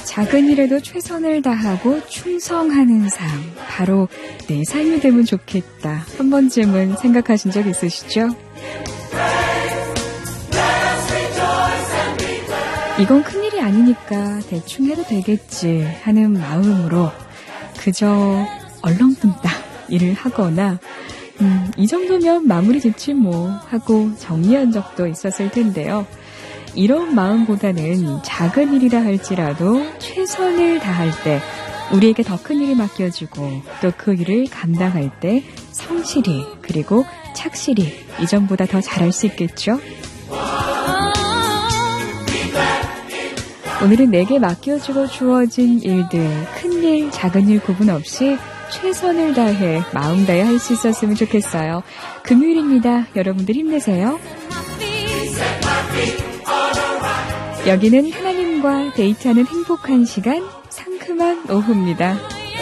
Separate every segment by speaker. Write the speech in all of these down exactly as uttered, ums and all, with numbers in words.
Speaker 1: 작은 일에도 최선을 다하고 충성하는 삶, 바로 내 삶이 되면 좋겠다. 한 번쯤은 생각하신 적 있으시죠? 이건 큰일이 아니니까 대충 해도 되겠지 하는 마음으로 그저 얼렁뚱땅 일을 하거나 음, 이 정도면 마무리 짓지 뭐 하고 정리한 적도 있었을 텐데요. 이런 마음보다는 작은 일이라 할지라도 최선을 다할 때 우리에게 더 큰 일이 맡겨지고 또 그 일을 감당할 때 성실히 그리고 착실히 이전보다 더 잘할 수 있겠죠? 오늘은 내게 맡겨주고 주어진 일들, 큰일, 작은일 구분 없이 최선을 다해 마음 다해 할 수 있었으면 좋겠어요. 금요일입니다. 여러분들 힘내세요. 여기는 하나님과 데이트하는 행복한 시간, 상큼한 오후입니다.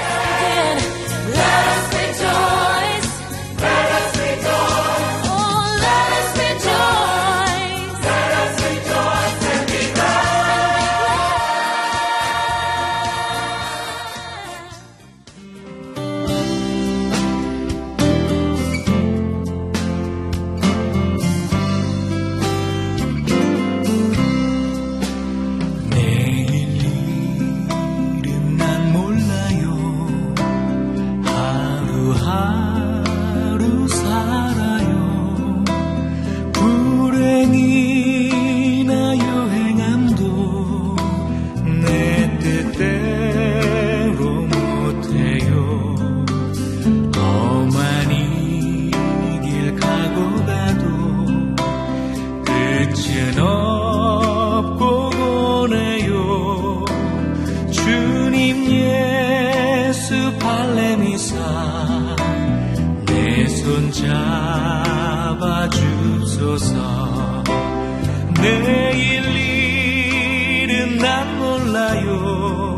Speaker 2: 잡아주소서. 내일 일은 난 몰라요.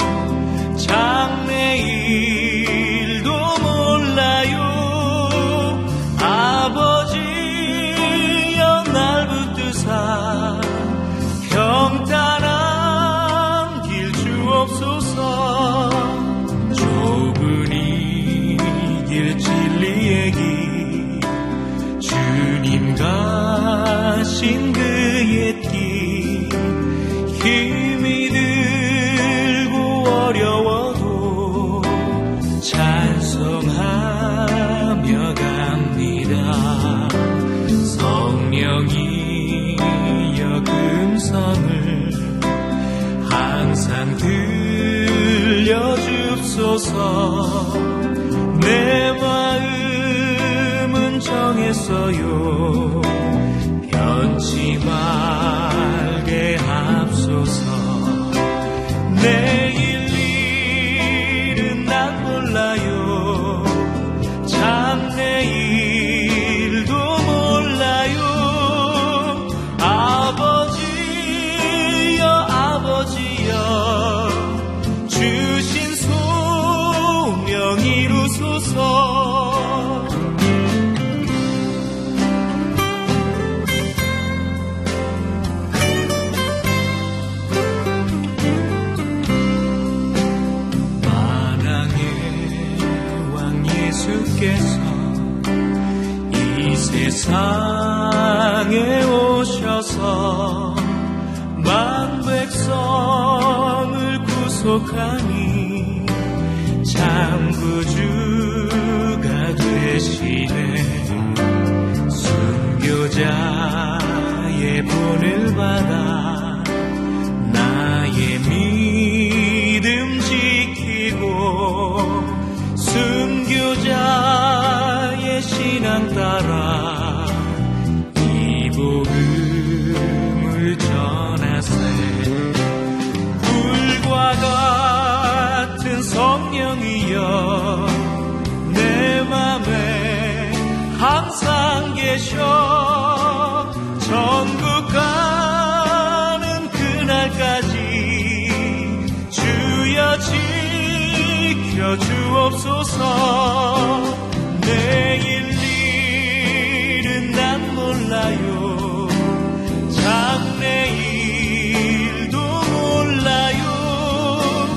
Speaker 2: 장래일도 몰라요. 아버지여 날 붙드사 평탄한 길 주옵소서. 좁은 이 길 진리의 길 주님 가신 그의 길 힘이 들고 어려워도 찬송하며 갑니다. 성령이여 음성을 항상 들려주소서. 내 마음은 정했어요. 변치 말게 합소서. 내일 일은 난 몰라요. 장래일도 몰라요. 아버지여 아버지여 주신 소명 이루소서. 예수께서 이 세상에 오셔서 만 백성을 구속하니 참 구주가 되시네. 순교자의 본을 받아 나의 믿음 지키고 순교자의 신앙 따라 이 복음을 전하세. 불과 같은 성령이여 내 맘에 항상 계셔. 천국 가는 그날까지 주여 지켜 주옵소서. 내일 일은 난 몰라요. 장래일도 몰라요.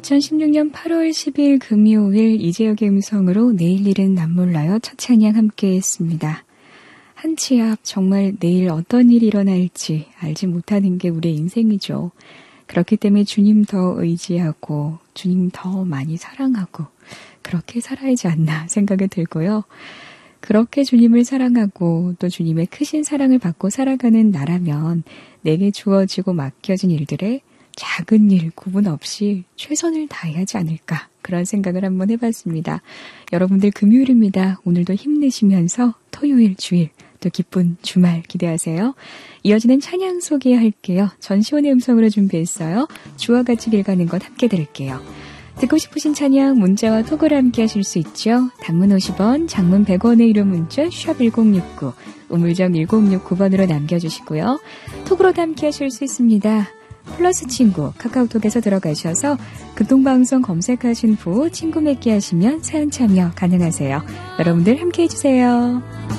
Speaker 1: 이천십육년 팔월 십일 금요일 이재혁의 음성으로 내일 일은 난 몰라요. 첫 찬양 함께 했습니다. 한치 앞 정말 내일 어떤 일이 일어날지 알지 못하는 게 우리의 인생이죠. 그렇기 때문에 주님 더 의지하고 주님 더 많이 사랑하고 그렇게 살아야지 않나 생각이 들고요. 그렇게 주님을 사랑하고 또 주님의 크신 사랑을 받고 살아가는 나라면 내게 주어지고 맡겨진 일들에 작은 일 구분 없이 최선을 다해야지 않을까 그런 생각을 한번 해봤습니다. 여러분들 금요일입니다. 오늘도 힘내시면서 토요일 주일 또 기쁜 주말 기대하세요. 이어지는 찬양 소개할게요. 전시원의 음성으로 준비했어요. 주와 같이 길 가는 것 함께 들을게요. 듣고 싶으신 찬양 문자와 톡으로 함께 하실 수 있죠. 단문 오십 원, 장문 백 원의 유료 문자 샵 일공육구, 우물정 일공육구 번으로 남겨주시고요. 톡으로도 함께 하실 수 있습니다. 플러스 친구 카카오톡에서 들어가셔서 극동방송 검색하신 후 친구 맺기 하시면 사연 참여 가능하세요. 여러분들 함께 해주세요.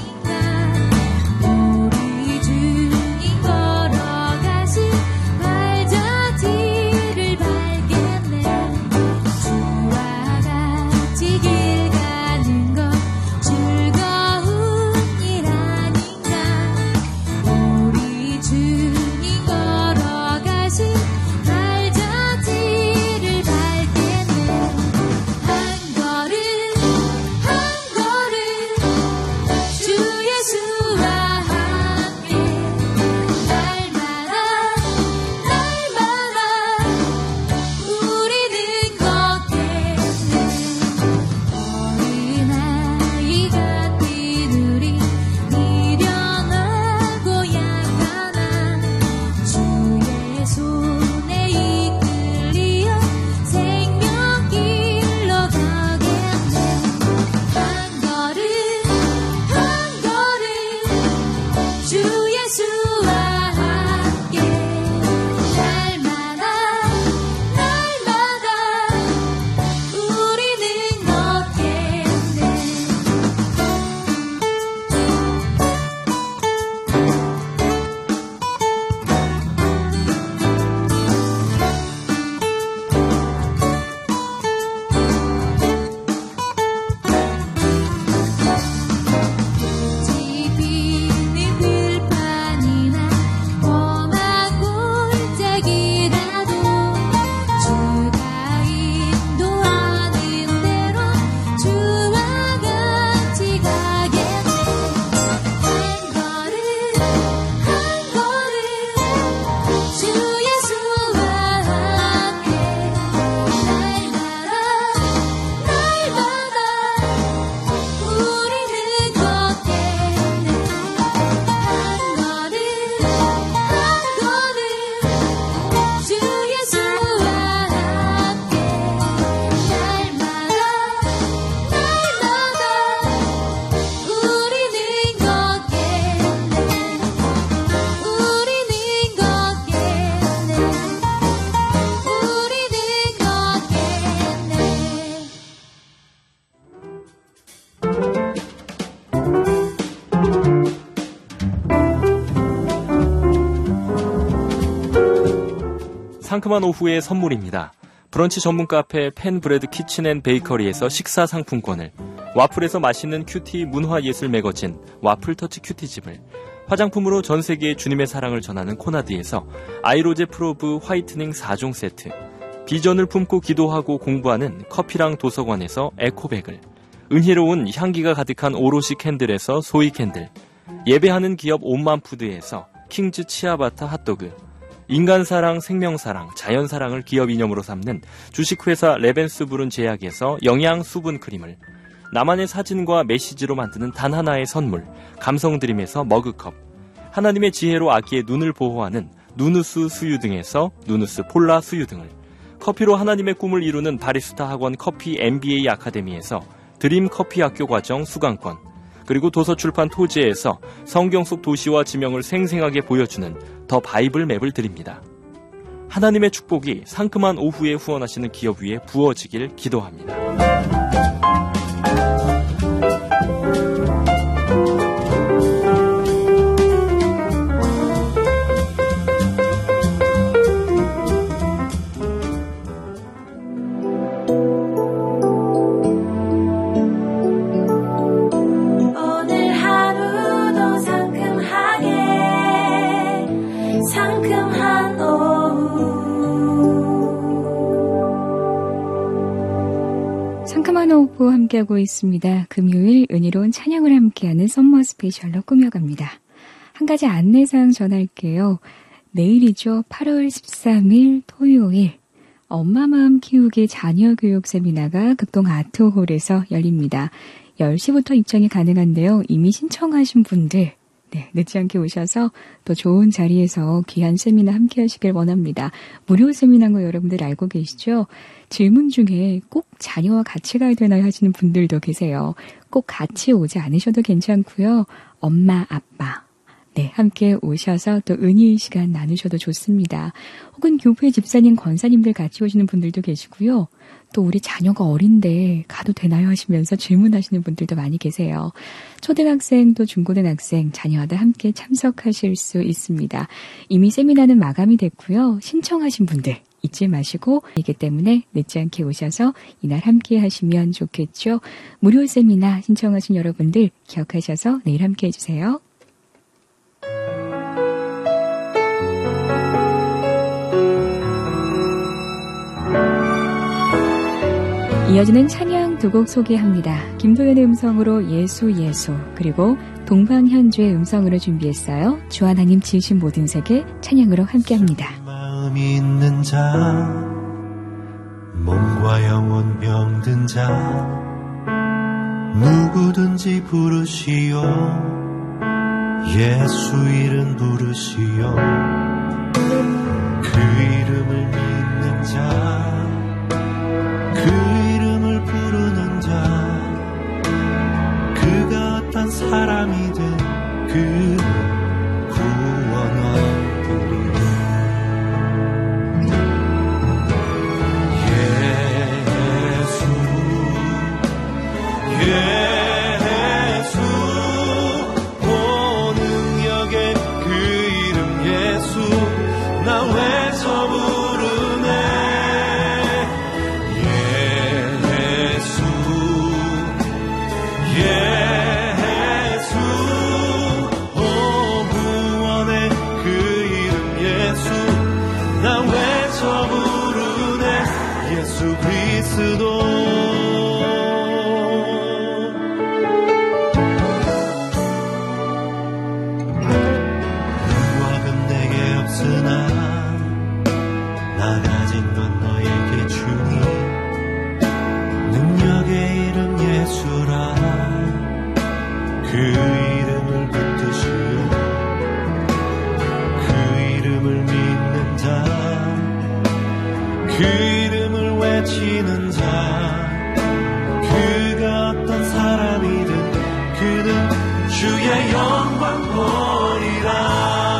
Speaker 3: 상큼한 오후의 선물입니다. 브런치 전문 카페 펜브레드 키친앤베이커리에서 식사 상품권을, 와플에서 맛있는 큐티 문화예술 매거진 와플터치 큐티집을, 화장품으로 전세계에 주님의 사랑을 전하는 코나드에서 아이로제 프로브 화이트닝 사 종 세트, 비전을 품고 기도하고 공부하는 커피랑 도서관에서 에코백을, 은혜로운 향기가 가득한 오롯이 캔들에서 소이 캔들, 예배하는 기업 온만푸드에서 킹즈 치아바타 핫도그, 인간사랑, 생명사랑, 자연사랑을 기업 이념으로 삼는 주식회사 레벤스부른 제약에서 영양 수분 크림을, 나만의 사진과 메시지로 만드는 단 하나의 선물 감성드림에서 머그컵, 하나님의 지혜로 아기의 눈을 보호하는 누누스 수유 등에서 누누스 폴라 수유 등을, 커피로 하나님의 꿈을 이루는 바리스타 학원 커피 엠비에이 아카데미에서 드림 커피 학교 과정 수강권, 그리고 도서출판 토지에서 성경 속 도시와 지명을 생생하게 보여주는 더 바이블 맵을 드립니다. 하나님의 축복이 상큼한 오후에 후원하시는 기업 위에 부어지길 기도합니다.
Speaker 1: 원오브 함께하고 있습니다. 금요일 은혜로운 찬양을 함께하는 썸머 스페셜로 꾸며갑니다. 한 가지 안내사항 전할게요. 내일이죠. 팔월 십삼일 토요일 엄마 마음 키우기 자녀 교육 세미나가 극동 아트홀에서 열립니다. 열 시부터 입장이 가능한데요. 이미 신청하신 분들 네, 늦지 않게 오셔서 또 좋은 자리에서 귀한 세미나 함께 하시길 원합니다. 무료 세미나인 거 여러분들 알고 계시죠? 질문 중에 꼭 자녀와 같이 가야 되나요 하시는 분들도 계세요. 꼭 같이 오지 않으셔도 괜찮고요. 엄마, 아빠 네, 함께 오셔서 또 은혜의 시간 나누셔도 좋습니다. 혹은 교회 집사님, 권사님들 같이 오시는 분들도 계시고요. 또 우리 자녀가 어린데 가도 되나요 하시면서 질문하시는 분들도 많이 계세요. 초등학생 또 중고등학생 자녀와도 함께 참석하실 수 있습니다. 이미 세미나는 마감이 됐고요. 신청하신 분들 잊지 마시고 이기 때문에 늦지 않게 오셔서 이날 함께 하시면 좋겠죠. 무료 세미나 신청하신 여러분들 기억하셔서 내일 함께 해주세요. 이어지는 찬양 두 곡 소개합니다. 김도연의 음성으로 예수 예수 그리고 동방현주의 음성으로 준비했어요. 주 하나님 지으신 모든 세계 찬양으로 함께합니다.
Speaker 4: 마음이 있는 자 몸과 영혼 병든 자 누구든지 부르시오 예수 이름 부르시오 그 이름을 믿는 자 그 이름을 부르는 자 그가 어떤 사람이든 그 구원 얻으리 예수 예수 오 능력의 그 이름 예수 나 외쳐 부르네 예수 오 구원의 그 이름 예수 나 외쳐 부르네 예수 그리스도 능력은 내게 없으나 나 가진 건 너에게 주니 능력의 이름 예수라 그 이름을 붙드시오 그 이름을 믿는 자 그 이름을 외치는 자 그가 어떤 사람이든 그는 주의 영광 보리라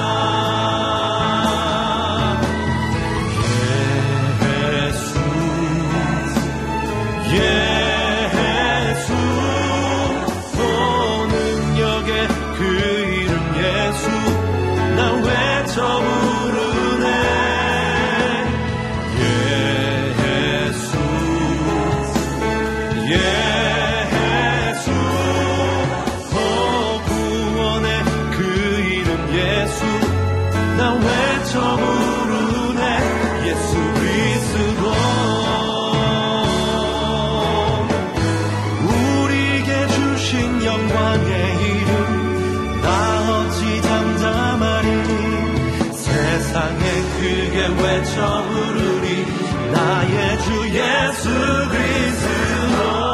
Speaker 4: 예수 예수 그 이름 예수 나 외쳐 부르네 예수 예수 오 구원의 그 이름 예수 나 외쳐 부르네 예수 그리스도 우리에게 주신 영광의 이름 나 어찌 잠잠하리 세상에 크게 외쳐 부르리 나의 주 예수 그리스도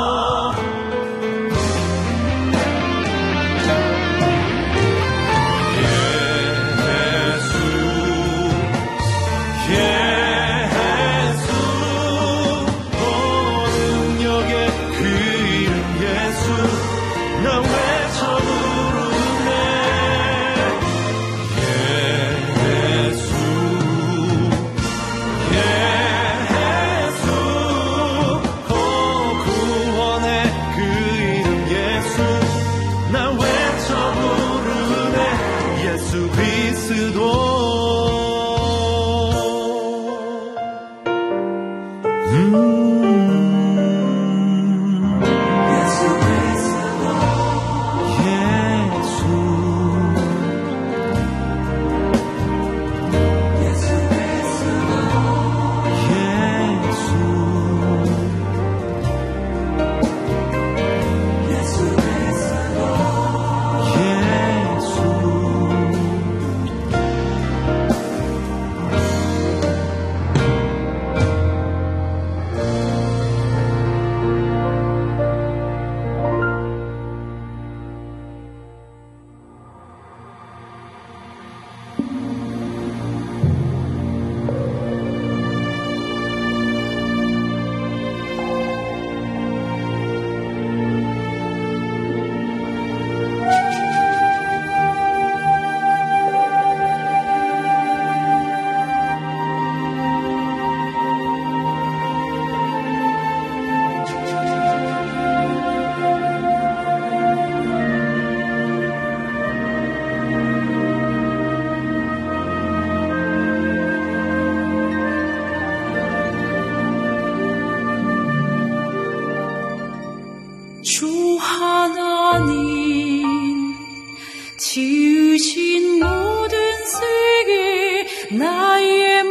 Speaker 5: 지으신 모든 세계 나의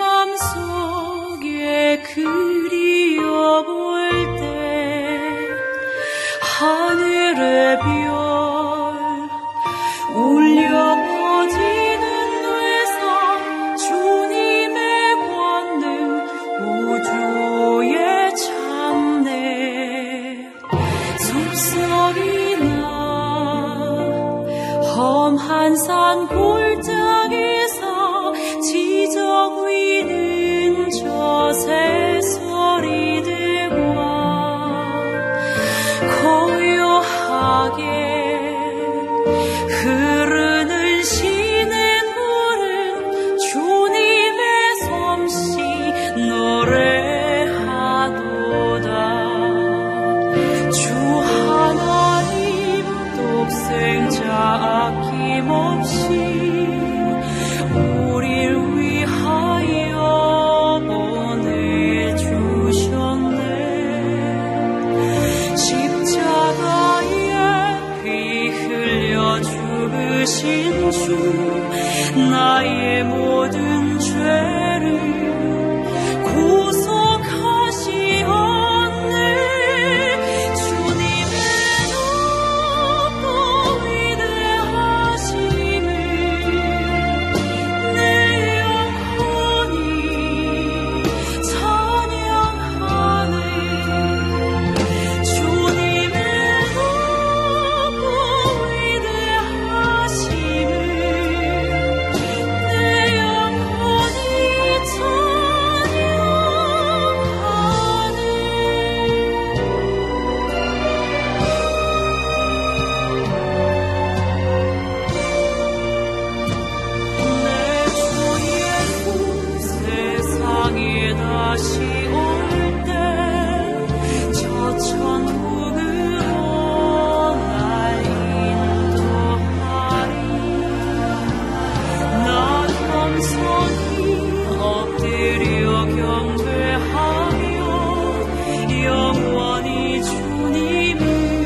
Speaker 5: 맘속에 그리워볼 때 하늘의 별 울려 퍼지는 뇌성 주님의 권능 우주의 창내 숲속이나 험한 산 골짜기에서 지적 위는 저 새소리들과 고요하게 흐르는 시냇물은 주님의 솜씨 노래하도다. 주 하나님 독생자 아낌없이 우릴 위하여 보내주셨네. 십자가에 피 흘려 죽으신 주 나의 모든 죄를 구속하시었네. 주님의 높고 위대하심을 내 영혼이 찬양하네. 주님의 높고 위대하심을 내 영혼이 찬양하네. 내 주 예수 세상에 다시 올 때 저 천국으로 날 인도하리. 나 겸손히 엎드려 경배하며 영원히 주님을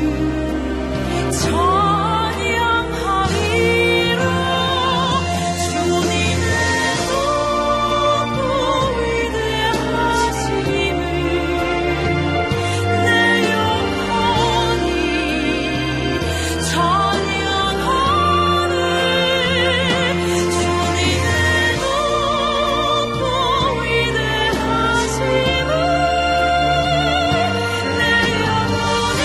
Speaker 5: 찬양하리라. 주님의 높고 위대하심을 내 영혼이 찬양하네. 주님의 높고 위대하심을 내 영혼이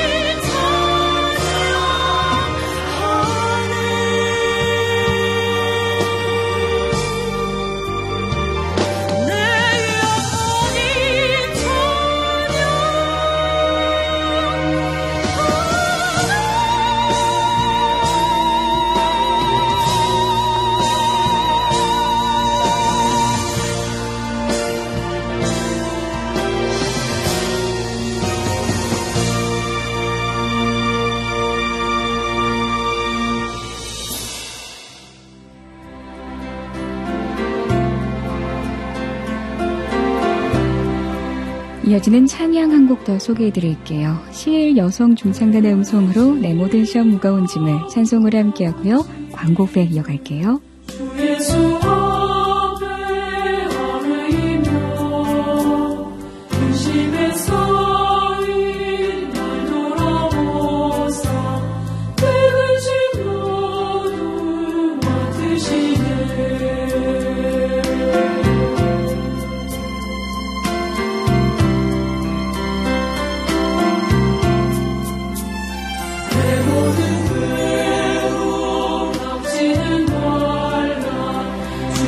Speaker 5: 찬양하네. 내
Speaker 1: 이어지는 찬양 한 곡 더 소개해드릴게요. 시일 여성 중창단의 음성으로 내 모든 시험 무거운 짐을 찬송으로 함께하고요. 광고 후에 이어갈게요.
Speaker 5: 예수 앞에 아뢰이며 근심에서 날 돌아보사 때를 진 모두 맡으시네. 내 모든 괴로움 덮치는 말라.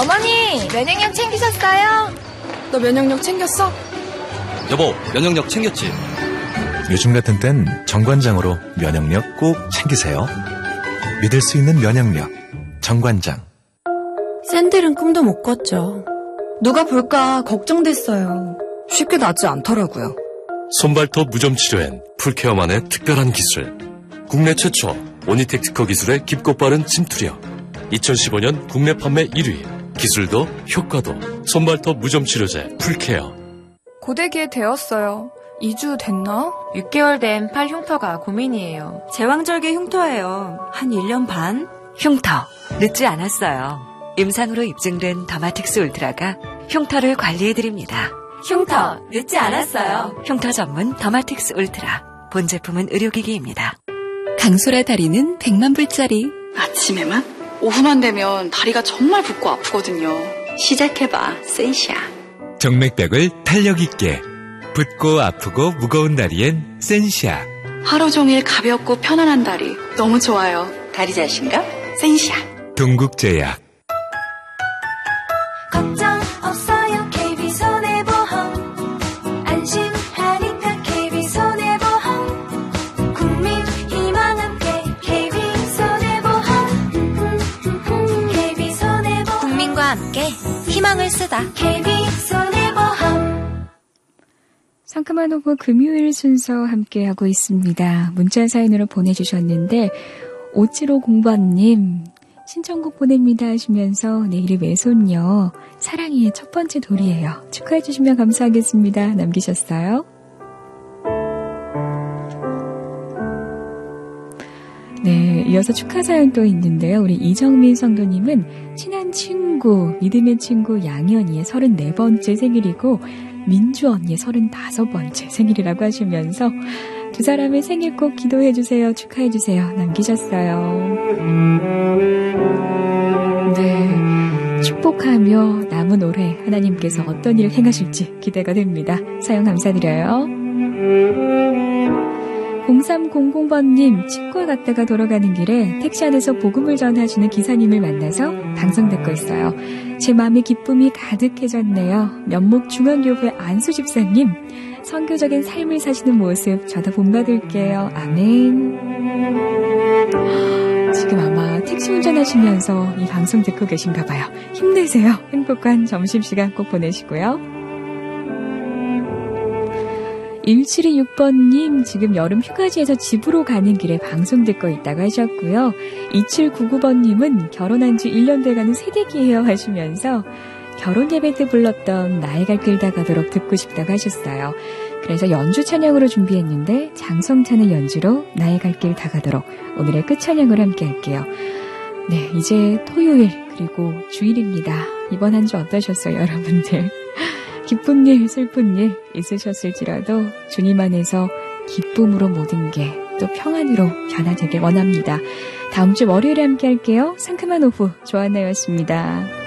Speaker 6: 어머니, 면역력 챙기셨어요?
Speaker 7: 너 면역력 챙겼어?
Speaker 8: 여보, 면역력 챙겼지?
Speaker 9: 요즘 같은 땐 정관장으로 면역력 꼭 챙기세요. 믿을 수 있는 면역력, 정관장.
Speaker 7: 샌들은 꿈도 못 꿨죠. 누가 볼까 걱정됐어요. 쉽게 낫지 않더라고요.
Speaker 10: 손발톱 무좀 치료엔 풀케어만의 특별한 기술. 국내 최초 오니텍 특허 기술의 깊고 빠른 침투력. 이천십오 년 국내 판매 일 위. 기술도 효과도 손발톱 무좀 치료제 풀케어.
Speaker 11: 고데기에 되었어요. 이 주 됐나?
Speaker 12: 육 개월 된 팔 흉터가 고민이에요.
Speaker 13: 제왕절개 흉터예요. 한 일 년 반? 흉터, 늦지 않았어요. 임상으로 입증된 더마틱스 울트라가 흉터를 관리해드립니다.
Speaker 12: 흉터, 늦지 않았어요.
Speaker 13: 흉터 전문 더마틱스 울트라. 본 제품은 의료기기입니다.
Speaker 14: 강소라 다리는 백만 불짜리.
Speaker 15: 아침에만? 오후만 되면 다리가 정말 붓고 아프거든요. 시작해봐, 센시아.
Speaker 16: 정맥벽을 탄력 있게. 붓고 아프고 무거운 다리엔 센시아.
Speaker 15: 하루 종일 가볍고 편안한 다리. 너무 좋아요. 다리 자신감? 센시아.
Speaker 16: 동국제약.
Speaker 5: 걱정 없어요, 케이비손해보험. 안심하니까 케이비손해보험. 국민 희망 함께 케이비손해보험. 케이비손해보험.
Speaker 6: 국민과 함께 희망을 쓰다.
Speaker 5: 케이비손해보험.
Speaker 1: 상큼한 오후 금요일 순서 함께하고 있습니다. 문자 사연으로 보내주셨는데 오칠오공 번님 신청곡 보냅니다 하시면서 내일이 외손녀 사랑이의 첫 번째 돌이에요. 축하해 주시면 감사하겠습니다. 남기셨어요. 네, 이어서 축하 사연 또 있는데요. 우리 이정민 성도님은 친한 친구, 믿음의 친구 양현이의 서른네 번째 생일이고 민주 언니의 서른다섯 번째 생일이라고 하시면서 두 사람의 생일 꼭 기도해주세요. 축하해주세요. 남기셨어요. 네, 축복하며 남은 올해 하나님께서 어떤 일을 행하실지 기대가 됩니다. 사연 감사드려요. 공삼공공 번님 치과 갔다가 돌아가는 길에 택시 안에서 복음을 전하시는 기사님을 만나서 방송 듣고 있어요. 제 마음에 기쁨이 가득해졌네요. 면목 중앙교회 안수 집사님 선교적인 삶을 사시는 모습 저도 본받을게요. 아멘. 지금 아마 택시 운전하시면서 이 방송 듣고 계신가 봐요. 힘내세요. 행복한 점심시간 꼭 보내시고요. 일칠이육 번님 지금 여름 휴가지에서 집으로 가는 길에 방송 듣고 있다고 하셨고요. 이칠구구 번님은 결혼한 지 일 년 돼가는 새댁이에요 하시면서 결혼 예배 때 불렀던 나의 갈 길 다가도록 듣고 싶다고 하셨어요. 그래서 연주 찬양으로 준비했는데 장성찬의 연주로 나의 갈 길 다가도록 오늘의 끝 찬양으로 함께 할게요. 네, 이제 토요일 그리고 주일입니다. 이번 한 주 어떠셨어요, 여러분들? 기쁜 일, 슬픈 일 있으셨을지라도 주님 안에서 기쁨으로 모든 게 또 평안으로 변화되길 원합니다. 다음 주 월요일에 함께 할게요. 상큼한 오후 조한나였습니다.